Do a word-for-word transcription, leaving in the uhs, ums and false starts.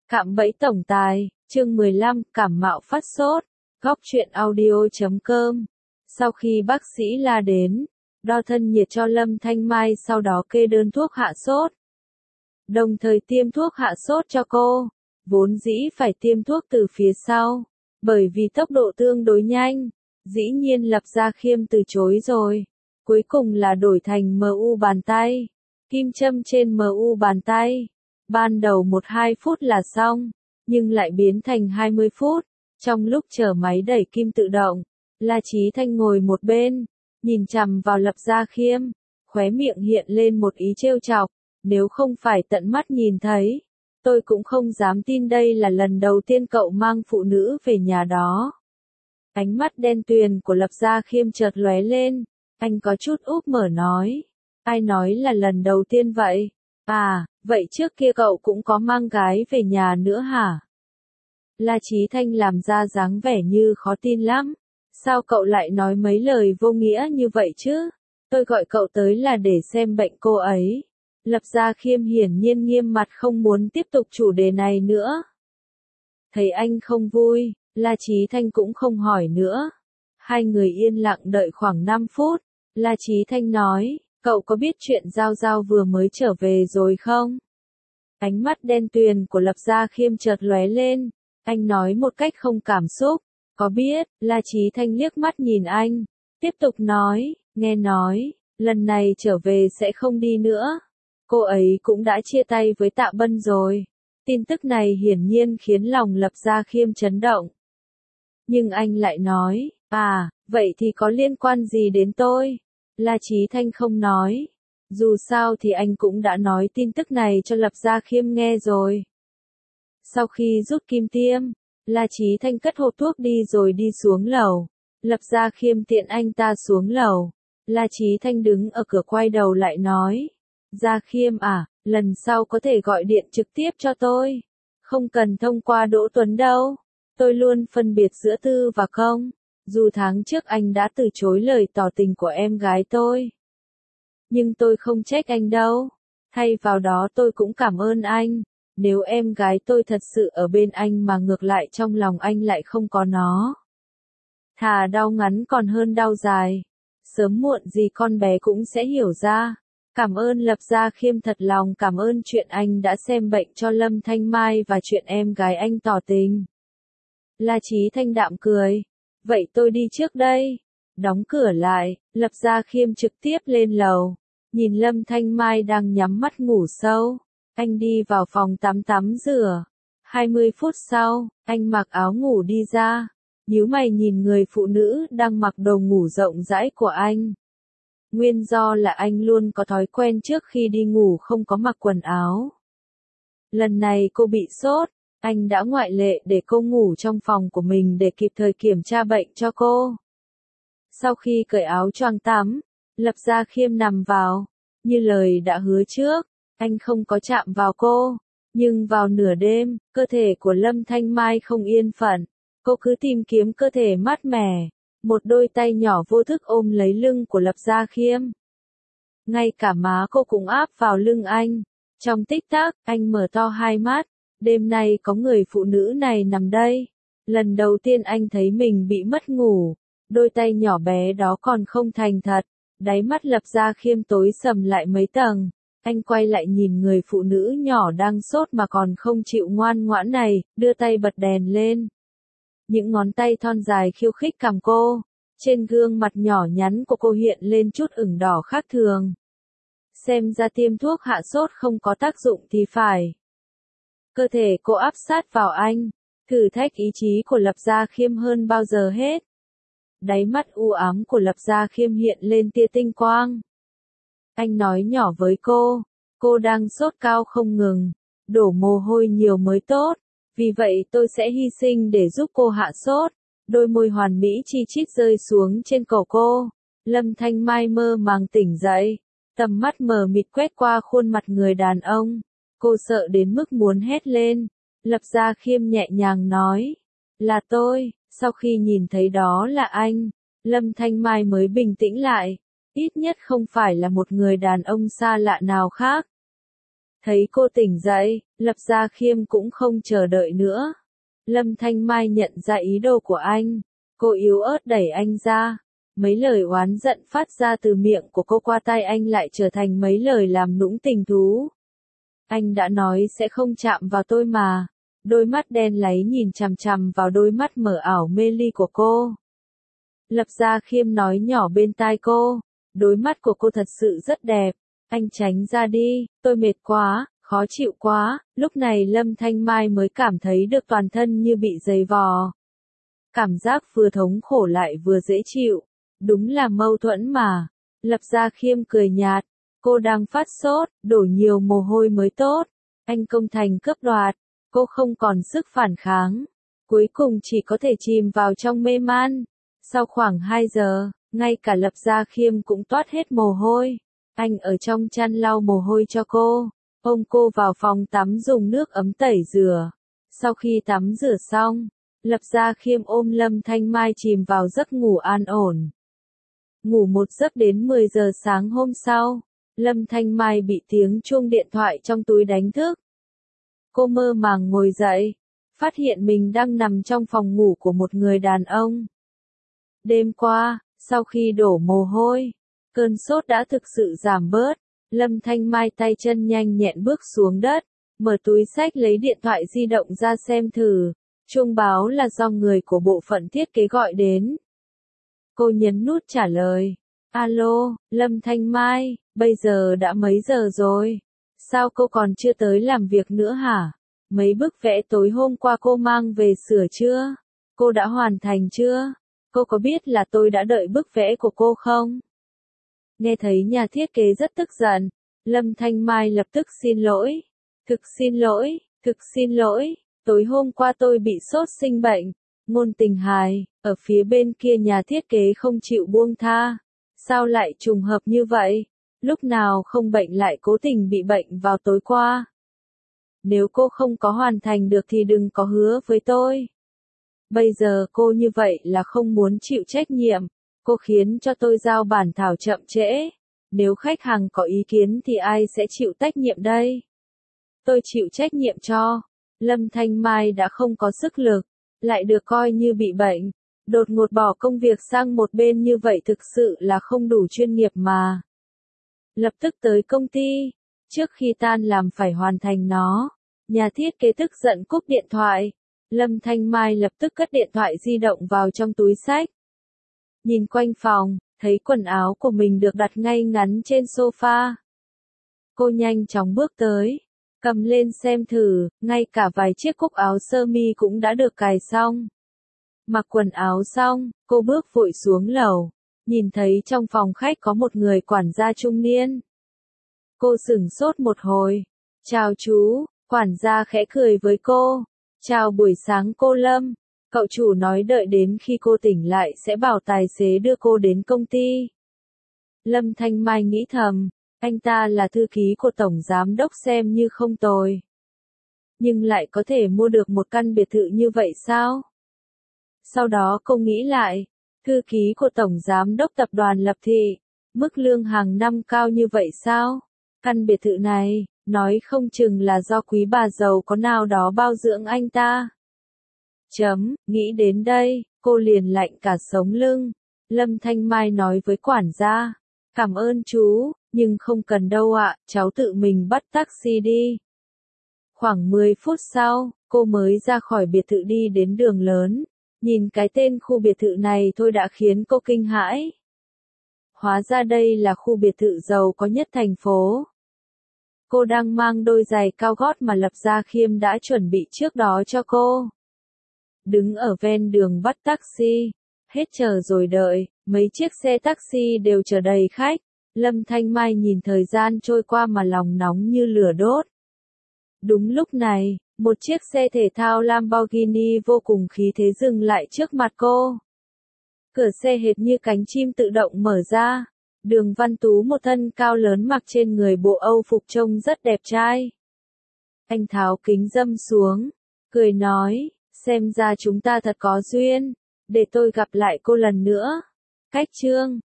Cạm bẫy tổng tài, chương mười lăm, cảm mạo phát sốt, góc truyện audio chấm com. Sau khi bác sĩ la đến, đo thân nhiệt cho Lâm Thanh Mai sau đó kê đơn thuốc hạ sốt. Đồng thời tiêm thuốc hạ sốt cho cô, vốn dĩ phải tiêm thuốc từ phía sau, bởi vì tốc độ tương đối nhanh, dĩ nhiên Lập Gia Khiêm từ chối rồi. Cuối cùng là đổi thành em u bàn tay, kim châm trên em u bàn tay. Ban đầu một hai phút là xong, nhưng lại biến thành hai mươi phút. Trong lúc chờ máy đẩy kim tự động, La Chí Thanh ngồi một bên, nhìn chằm vào Lập Gia Khiêm, khóe miệng hiện lên một ý trêu chọc, nếu không phải tận mắt nhìn thấy, tôi cũng không dám tin đây là lần đầu tiên cậu mang phụ nữ về nhà đó. Ánh mắt đen tuyền của Lập Gia Khiêm chợt lóe lên, anh có chút úp mở nói, ai nói là lần đầu tiên vậy? À, vậy trước kia cậu cũng có mang gái về nhà nữa hả? La Chí Thanh làm ra dáng vẻ như khó tin lắm. Sao cậu lại nói mấy lời vô nghĩa như vậy chứ? Tôi gọi cậu tới là để xem bệnh cô ấy. Lập Gia Khiêm hiển nhiên nghiêm mặt không muốn tiếp tục chủ đề này nữa. Thấy anh không vui, La Chí Thanh cũng không hỏi nữa. Hai người yên lặng đợi khoảng năm phút. La Chí Thanh nói, cậu có biết chuyện Giao Giao vừa mới trở về rồi không? Ánh mắt đen tuyền của Lập Gia Khiêm chợt lóe lên. Anh nói một cách không cảm xúc. Có biết, La Chí Thanh liếc mắt nhìn anh. Tiếp tục nói, nghe nói, lần này trở về sẽ không đi nữa. Cô ấy cũng đã chia tay với Tạ Bân rồi. Tin tức này hiển nhiên khiến lòng Lập Gia Khiêm chấn động. Nhưng anh lại nói, à, vậy thì có liên quan gì đến tôi? La Chí Thanh không nói. Dù sao thì anh cũng đã nói tin tức này cho Lập Gia Khiêm nghe rồi. Sau khi rút kim tiêm, La Chí Thanh cất hộp thuốc đi rồi đi xuống lầu. Lập Gia Khiêm tiện anh ta xuống lầu. La Chí Thanh đứng ở cửa quay đầu lại nói. Gia Khiêm à, lần sau có thể gọi điện trực tiếp cho tôi. Không cần thông qua Đỗ Tuấn đâu. Tôi luôn phân biệt giữa tư và công. Dù tháng trước anh đã từ chối lời tỏ tình của em gái tôi. Nhưng tôi không trách anh đâu. Thay vào đó tôi cũng cảm ơn anh. Nếu em gái tôi thật sự ở bên anh mà ngược lại trong lòng anh lại không có nó. Thà đau ngắn còn hơn đau dài. Sớm muộn gì con bé cũng sẽ hiểu ra. Cảm ơn Lập Gia Khiêm thật lòng cảm ơn chuyện anh đã xem bệnh cho Lâm Thanh Mai và chuyện em gái anh tỏ tình. La Chí Thanh đạm cười. Vậy tôi đi trước đây. Đóng cửa lại, Lập Gia Khiêm trực tiếp lên lầu. Nhìn Lâm Thanh Mai đang nhắm mắt ngủ sâu. Anh đi vào phòng tắm tắm rửa. hai mươi phút sau, anh mặc áo ngủ đi ra. Nhíu mày nhìn người phụ nữ đang mặc đồ ngủ rộng rãi của anh. Nguyên do là anh luôn có thói quen trước khi đi ngủ không có mặc quần áo. Lần này cô bị sốt, anh đã ngoại lệ để cô ngủ trong phòng của mình để kịp thời kiểm tra bệnh cho cô. Sau khi cởi áo choàng tắm, Lập Gia Khiêm nằm vào. Như lời đã hứa trước, anh không có chạm vào cô. Nhưng vào nửa đêm, cơ thể của Lâm Thanh Mai không yên phận. Cô cứ tìm kiếm cơ thể mát mẻ. Một đôi tay nhỏ vô thức ôm lấy lưng của Lập Gia Khiêm. Ngay cả má cô cũng áp vào lưng anh. Trong tích tắc, anh mở to hai mắt. Đêm nay có người phụ nữ này nằm đây. Lần đầu tiên anh thấy mình bị mất ngủ. Đôi tay nhỏ bé đó còn không thành thật. Đáy mắt Lập Gia Khiêm tối sầm lại mấy tầng. Anh quay lại nhìn người phụ nữ nhỏ đang sốt mà còn không chịu ngoan ngoãn này, đưa tay bật đèn lên. Những ngón tay thon dài khiêu khích cằm cô. Trên gương mặt nhỏ nhắn của cô hiện lên chút ửng đỏ khác thường. Xem ra tiêm thuốc hạ sốt không có tác dụng thì phải. Cơ thể cô áp sát vào anh, thử thách ý chí của Lập Gia Khiêm hơn bao giờ hết. Đáy mắt u ám của Lập Gia Khiêm hiện lên tia tinh quang. Anh nói nhỏ với cô, cô đang sốt cao không ngừng, đổ mồ hôi nhiều mới tốt, vì vậy tôi sẽ hy sinh để giúp cô hạ sốt. Đôi môi hoàn mỹ chi chít rơi xuống trên cổ cô. Lâm Thanh Mai mơ màng tỉnh dậy, tầm mắt mờ mịt quét qua khuôn mặt người đàn ông. Cô sợ đến mức muốn hét lên. Lập Gia Khiêm nhẹ nhàng nói, là tôi. Sau khi nhìn thấy đó là anh, Lâm Thanh Mai mới bình tĩnh lại. Ít nhất không phải là một người đàn ông xa lạ nào khác. Thấy cô tỉnh dậy, Lập Gia Khiêm cũng không chờ đợi nữa. Lâm Thanh Mai nhận ra ý đồ của anh. Cô yếu ớt đẩy anh ra. Mấy lời oán giận phát ra từ miệng của cô qua tai anh lại trở thành mấy lời làm nũng tình thú. Anh đã nói sẽ không chạm vào tôi mà. Đôi mắt đen láy nhìn chằm chằm vào đôi mắt mờ ảo mê ly của cô. Lập Gia Khiêm nói nhỏ bên tai cô. Đôi mắt của cô thật sự rất đẹp. Anh tránh ra đi, tôi mệt quá, khó chịu quá. Lúc này Lâm Thanh Mai mới cảm thấy được toàn thân như bị giày vò. Cảm giác vừa thống khổ lại vừa dễ chịu. Đúng là mâu thuẫn mà. Lập Gia Khiêm cười nhạt. Cô đang phát sốt, đổ nhiều mồ hôi mới tốt. Anh công thành cướp đoạt. Cô không còn sức phản kháng. Cuối cùng chỉ có thể chìm vào trong mê man. Sau khoảng hai giờ, ngay cả Lập Gia Khiêm cũng toát hết mồ hôi. Anh ở trong chăn lau mồ hôi cho cô. Ôm cô vào phòng tắm dùng nước ấm tẩy rửa. Sau khi tắm rửa xong, Lập Gia Khiêm ôm Lâm Thanh Mai chìm vào giấc ngủ an ổn. Ngủ một giấc đến mười giờ sáng hôm sau, Lâm Thanh Mai bị tiếng chuông điện thoại trong túi đánh thức. Cô mơ màng ngồi dậy, phát hiện mình đang nằm trong phòng ngủ của một người đàn ông. Đêm qua, sau khi đổ mồ hôi, cơn sốt đã thực sự giảm bớt. Lâm Thanh Mai tay chân nhanh nhẹn bước xuống đất, mở túi xách lấy điện thoại di động ra xem thử. Chuông báo là do người của bộ phận thiết kế gọi đến. Cô nhấn nút trả lời. Alo, Lâm Thanh Mai, bây giờ đã mấy giờ rồi? Sao cô còn chưa tới làm việc nữa hả? Mấy bức vẽ tối hôm qua cô mang về sửa chưa? Cô đã hoàn thành chưa? Cô có biết là tôi đã đợi bức vẽ của cô không? Nghe thấy nhà thiết kế rất tức giận, Lâm Thanh Mai lập tức xin lỗi. Thực xin lỗi, thực xin lỗi, tối hôm qua tôi bị sốt sinh bệnh. Ngôn Tình hài, ở phía bên kia nhà thiết kế không chịu buông tha. Sao lại trùng hợp như vậy? Lúc nào không bệnh lại cố tình bị bệnh vào tối qua. Nếu cô không có hoàn thành được thì đừng có hứa với tôi. Bây giờ cô như vậy là không muốn chịu trách nhiệm. Cô khiến cho tôi giao bản thảo chậm trễ. Nếu khách hàng có ý kiến thì ai sẽ chịu trách nhiệm đây? Tôi chịu trách nhiệm cho. Lâm Thanh Mai đã không có sức lực, lại được coi như bị bệnh. Đột ngột bỏ công việc sang một bên như vậy thực sự là không đủ chuyên nghiệp mà. Lập tức tới công ty, trước khi tan làm phải hoàn thành nó. Nhà thiết kế tức giận cúp điện thoại. Lâm Thanh Mai lập tức cất điện thoại di động vào trong túi xách. Nhìn quanh phòng, thấy quần áo của mình được đặt ngay ngắn trên sofa. Cô nhanh chóng bước tới, cầm lên xem thử, ngay cả vài chiếc cúc áo sơ mi cũng đã được cài xong. Mặc quần áo xong, cô bước vội xuống lầu, nhìn thấy trong phòng khách có một người quản gia trung niên. Cô sửng sốt một hồi. Chào chú, quản gia khẽ cười với cô. Chào buổi sáng cô Lâm. Cậu chủ nói đợi đến khi cô tỉnh lại sẽ bảo tài xế đưa cô đến công ty. Lâm Thanh Mai nghĩ thầm, anh ta là thư ký của tổng giám đốc xem như không tồi. Nhưng lại có thể mua được một căn biệt thự như vậy sao? Sau đó cô nghĩ lại, thư ký của tổng giám đốc tập đoàn Lập Thị, mức lương hàng năm cao như vậy sao? Căn biệt thự này, nói không chừng là do quý bà giàu có nào đó bao dưỡng anh ta. Chấm, nghĩ đến đây, cô liền lạnh cả sống lưng. Lâm Thanh Mai nói với quản gia, cảm ơn chú, nhưng không cần đâu ạ, cháu tự mình bắt taxi đi. Khoảng mười phút sau, cô mới ra khỏi biệt thự đi đến đường lớn. Nhìn cái tên khu biệt thự này thôi đã khiến cô kinh hãi. Hóa ra đây là khu biệt thự giàu có nhất thành phố. Cô đang mang đôi giày cao gót mà Lập Gia Khiêm đã chuẩn bị trước đó cho cô. Đứng ở ven đường bắt taxi, hết chờ rồi đợi, mấy chiếc xe taxi đều chở đầy khách. Lâm Thanh Mai nhìn thời gian trôi qua mà lòng nóng như lửa đốt. Đúng lúc này, một chiếc xe thể thao Lamborghini vô cùng khí thế dừng lại trước mặt cô. Cửa xe hệt như cánh chim tự động mở ra. Đường Văn Tú một thân cao lớn mặc trên người bộ Âu phục trông rất đẹp trai. Anh tháo kính râm xuống, cười nói, xem ra chúng ta thật có duyên, để tôi gặp lại cô lần nữa. Cách chương